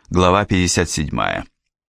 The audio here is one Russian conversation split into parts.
Глава 57.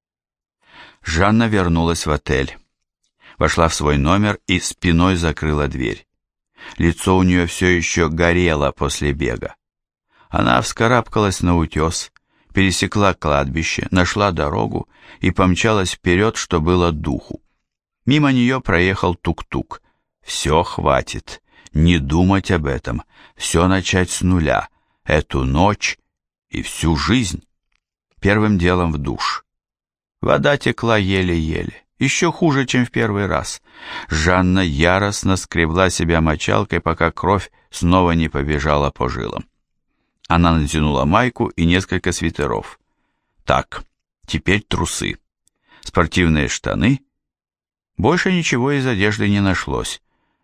Жанна вернулась в отель. Вошла в свой номер и спиной закрыла дверь. Лицо у нее все еще горело после бега. Она вскарабкалась на утес, пересекла кладбище, нашла дорогу и помчалась вперед, что было духу. Мимо нее проехал тук-тук. Все, хватит. Не думать об этом. Все начать с нуля. Эту ночь и всю жизнь. Первым делом в душ. Вода текла еле-еле, еще хуже, чем в первый раз. Жанна яростно скребла себя мочалкой, пока кровь снова не побежала по жилам. Она натянула майку и несколько свитеров. Так, теперь трусы. Спортивные штаны. Больше ничего из одежды не нашлось.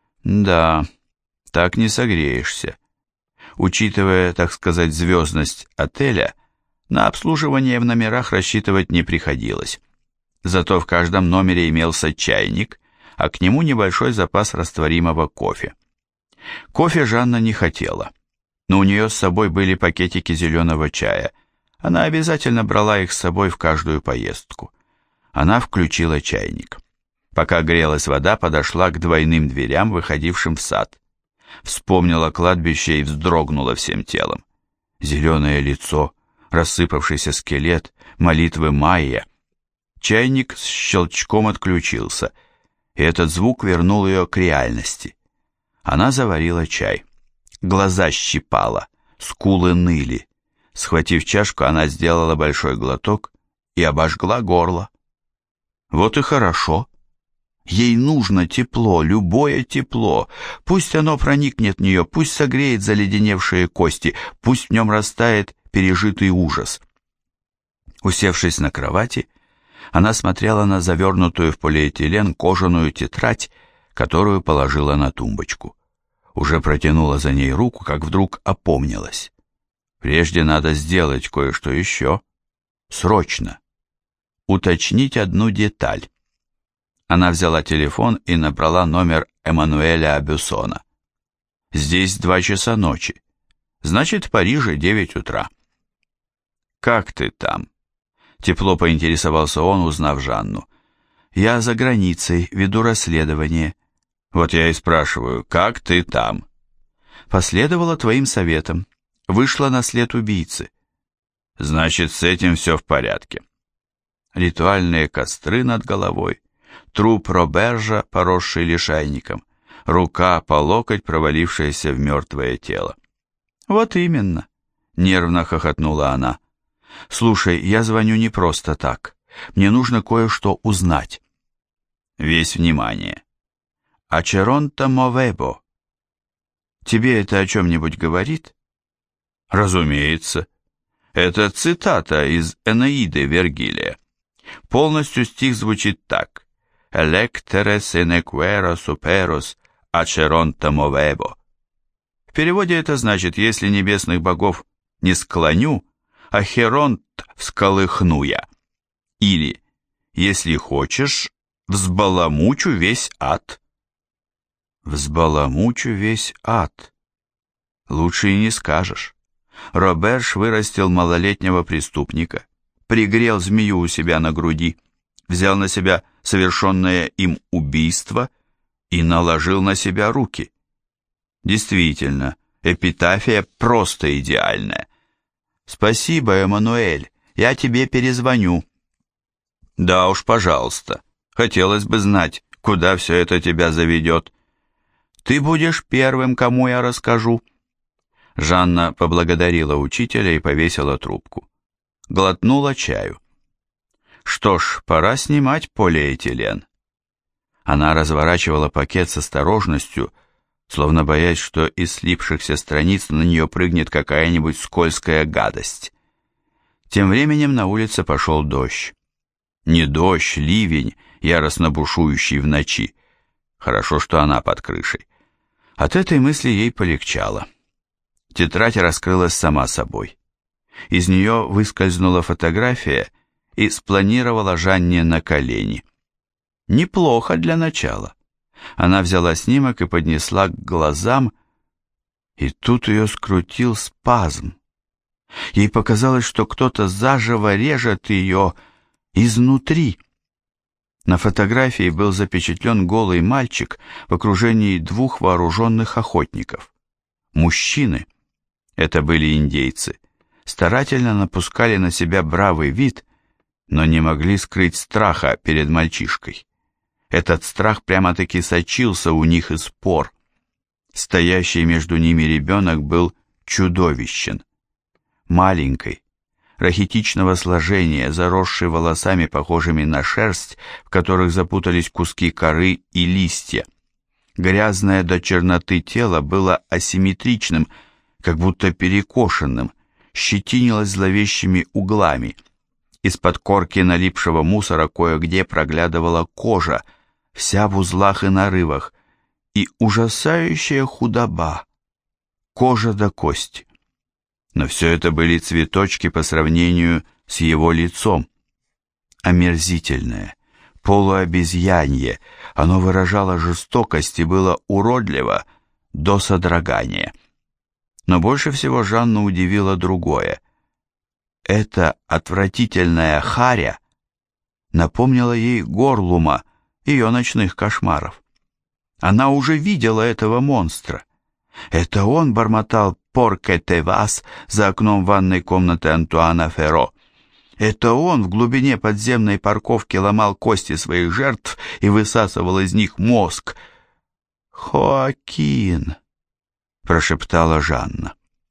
Да, так не согреешься. Учитывая, так сказать, звездность отеля, на обслуживание в номерах рассчитывать не приходилось. Зато в каждом номере имелся чайник, а к нему небольшой запас растворимого кофе. Кофе Жанна не хотела, но у нее с собой были пакетики зеленого чая. Она обязательно брала их с собой в каждую поездку. Она включила чайник. Пока грелась вода, подошла к двойным дверям, выходившим в сад. Вспомнила кладбище и вздрогнула всем телом. Зеленое лицо, рассыпавшийся скелет, молитвы майя. Чайник с щелчком отключился, и этот звук вернул ее к реальности. Она заварила чай. Глаза щипала, скулы ныли. Схватив чашку, она сделала большой глоток и обожгла горло. Вот и хорошо. Ей нужно тепло, любое тепло. Пусть оно проникнет в нее, пусть согреет заледеневшие кости, пусть в нем растает пережитый ужас. Усевшись на кровати, она смотрела на завернутую в полиэтилен кожаную тетрадь, которую положила на тумбочку. Уже протянула за ней руку, как вдруг опомнилась. Прежде надо сделать кое-что еще. Срочно. Уточнить одну деталь. Она взяла телефон и набрала номер Эммануэля Бюссона. Здесь 2 часа ночи. Значит, в Париже 9 утра. «Как ты там?» Тепло поинтересовался он, узнав Жанну. «Я за границей, веду расследование». «Вот я и спрашиваю, как ты там?» «Последовала твоим советам. Вышла на след убийцы». «Значит, с этим все в порядке». Ритуальные костры над головой, труп Робержа, поросший лишайником, рука по локоть, провалившаяся в мертвое тело. «Вот именно», — нервно хохотнула она. «Слушай, я звоню не просто так. Мне нужно кое-что узнать». Весь внимание. «Ачеронта мовебо». Тебе это о чем-нибудь говорит? Разумеется. Это цитата из Энеиды Вергилия. Полностью стих звучит так. «Electere senequera superos acheronta movebo». В переводе это значит «если небесных богов не склоню, а Херонт всколыхну я». Или «если хочешь, взбаламучу весь ад». Взбаламучу весь ад. Лучше и не скажешь. Роберж вырастил малолетнего преступника, пригрел змею у себя на груди, взял на себя совершенное им убийство и наложил на себя руки. Действительно, эпитафия просто идеальная. «Спасибо, Эммануэль, я тебе перезвоню». «Да уж, пожалуйста, хотелось бы знать, куда все это тебя заведет». «Ты будешь первым, кому я расскажу». Жанна поблагодарила учителя и повесила трубку. Глотнула чаю. Что ж, пора снимать полиэтилен. Она разворачивала пакет с осторожностью, словно боясь, что из слипшихся страниц на нее прыгнет какая-нибудь скользкая гадость. Тем временем на улице пошел дождь. Не дождь, ливень, яростно бушующий в ночи. Хорошо, что она под крышей. От этой мысли ей полегчало. Тетрадь раскрылась сама собой. Из нее выскользнула фотография и спланировала Жанне на колени. Неплохо для начала. Она взяла снимок и поднесла к глазам, и тут ее скрутил спазм. Ей показалось, что кто-то заживо режет ее изнутри. На фотографии был запечатлен голый мальчик в окружении двух вооруженных охотников. Мужчины, это были индейцы, старательно напускали на себя бравый вид, но не могли скрыть страха перед мальчишкой. Этот страх прямо-таки сочился у них из пор. Стоящий между ними ребенок был чудовищен. Маленький, рахитичного сложения, заросший волосами, похожими на шерсть, в которых запутались куски коры и листья. Грязное до черноты тело было асимметричным, как будто перекошенным, щетинилось зловещими углами. Из-под корки налипшего мусора кое-где проглядывала кожа, вся в узлах и нарывах, и ужасающая худоба, кожа до кости. Но все это были цветочки по сравнению с его лицом. Омерзительное, полуобезьянье, оно выражало жестокость и было уродливо до содрогания. Но больше всего Жанну удивило другое. Эта отвратительная харя напомнила ей Горлума, ее ночных кошмаров. Она уже видела этого монстра. Это он бормотал «Порке те вас» за окном ванной комнаты Антуана Ферро. Это он в глубине подземной парковки ломал кости своих жертв и высасывал из них мозг. «Хоакин», — прошептала Жанна.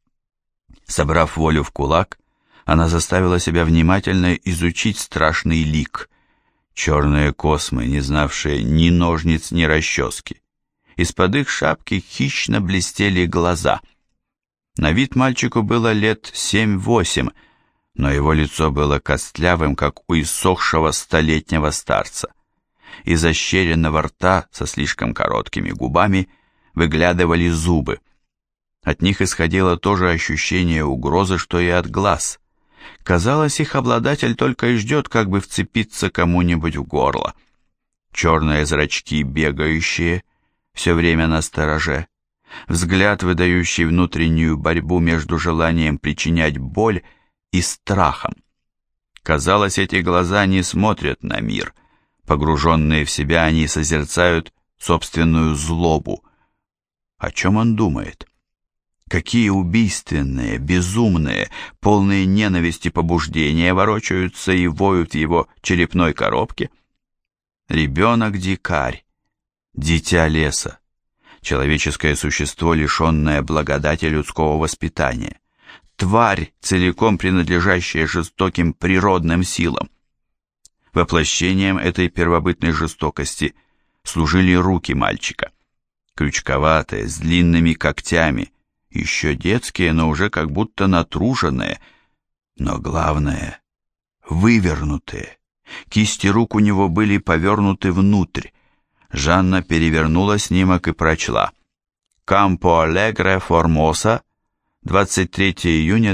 Собрав волю в кулак, она заставила себя внимательно изучить страшный лик. Черные космы, не знавшие ни ножниц, ни расчески. Из-под их шапки хищно блестели глаза. На вид мальчику было лет 7-8, но его лицо было костлявым, как у иссохшего столетнего старца. Из ощеренного рта со слишком короткими губами выглядывали зубы. От них исходило то же ощущение угрозы, что и от глаз. Казалось, их обладатель только и ждет, как бы вцепиться кому-нибудь в горло. Черные зрачки, бегающие, все время настороже, взгляд, выдающий внутреннюю борьбу между желанием причинять боль и страхом. Казалось, эти глаза не смотрят на мир. Погруженные в себя, они созерцают собственную злобу. О чем он думает? Какие убийственные, безумные, полные ненависти побуждения ворочаются и воют в его черепной коробке? Ребенок-дикарь, дитя леса, человеческое существо, лишенное благодати людского воспитания, тварь, целиком принадлежащая жестоким природным силам. Воплощением этой первобытной жестокости служили руки мальчика, крючковатые, с длинными когтями, еще детские, но уже как будто натруженные, но главное — вывернутые. Кисти рук у него были повернуты внутрь. Жанна перевернула снимок и прочла: «Кампо Алегре, Формоса, 23 июня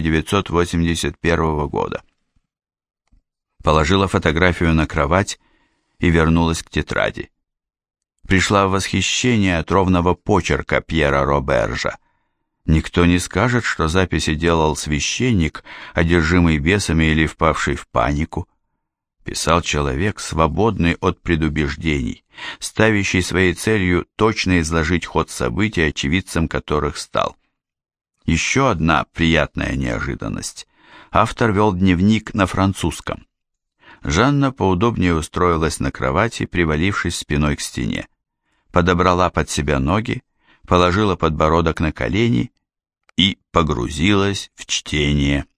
1981 года». Положила фотографию на кровать и вернулась к тетради. Пришла в восхищение от ровного почерка Пьера Робержа. Никто не скажет, что записи делал священник, одержимый бесами или впавший в панику. Писал человек, свободный от предубеждений, ставящий своей целью точно изложить ход событий, очевидцем которых стал. Еще одна приятная неожиданность. Автор вел дневник на французском. Жанна поудобнее устроилась на кровати, привалившись спиной к стене. Подобрала под себя ноги, положила подбородок на колени и погрузилась в чтение.